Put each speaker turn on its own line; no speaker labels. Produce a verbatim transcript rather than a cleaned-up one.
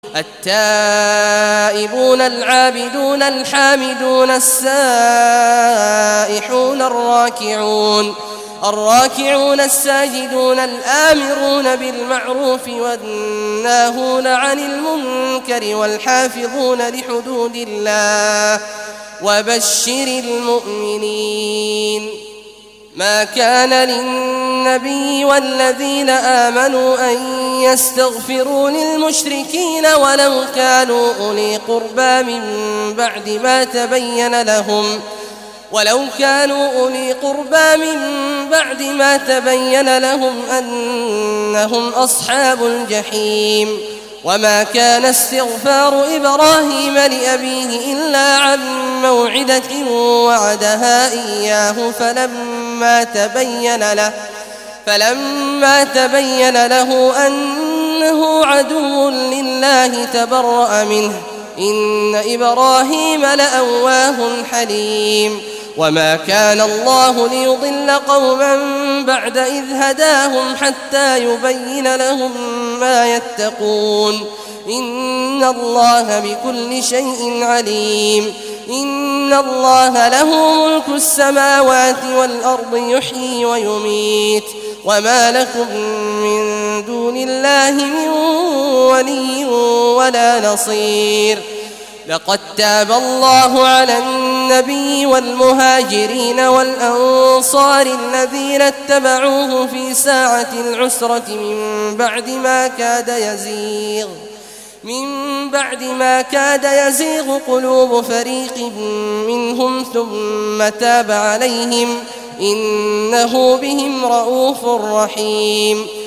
التائبون العابدون الحامدون السائحون الراكعون الراكعون الساجدون الآمرون بالمعروف والناهون عن المنكر والحافظون لحدود الله وبشر المؤمنين. ما كان للنبي والذين آمنوا أن يستغفروا للمشركين ولو كانوا أولي قربى من بعد ما تبين لهم ولو كانوا أولي قربى من بعد ما تبين لهم أنهم أصحاب الجحيم. وما كان استغفار إبراهيم لأبيه إلا عن موعدة وعدها إياه فلما تبين له فلما تبين له أنه عدو لله تبرأ منه إن إبراهيم لأواه حليم. وما كان الله ليضل قوما بعد إذ هداهم حتى يبين لهم ما يتقون إن الله بكل شيء عليم. إن الله له ملك السماوات والأرض يحيي ويميت وما لكم من دون الله من ولي ولا نصير. لقد تاب الله على النبي والمهاجرين والأنصار الذين اتبعوه في ساعة العسرة من بعد ما كاد يزيغ من بعد ما كاد يزيغ قلوب فريق منهم ثم تاب عليهم إنه بهم رءوف رحيم.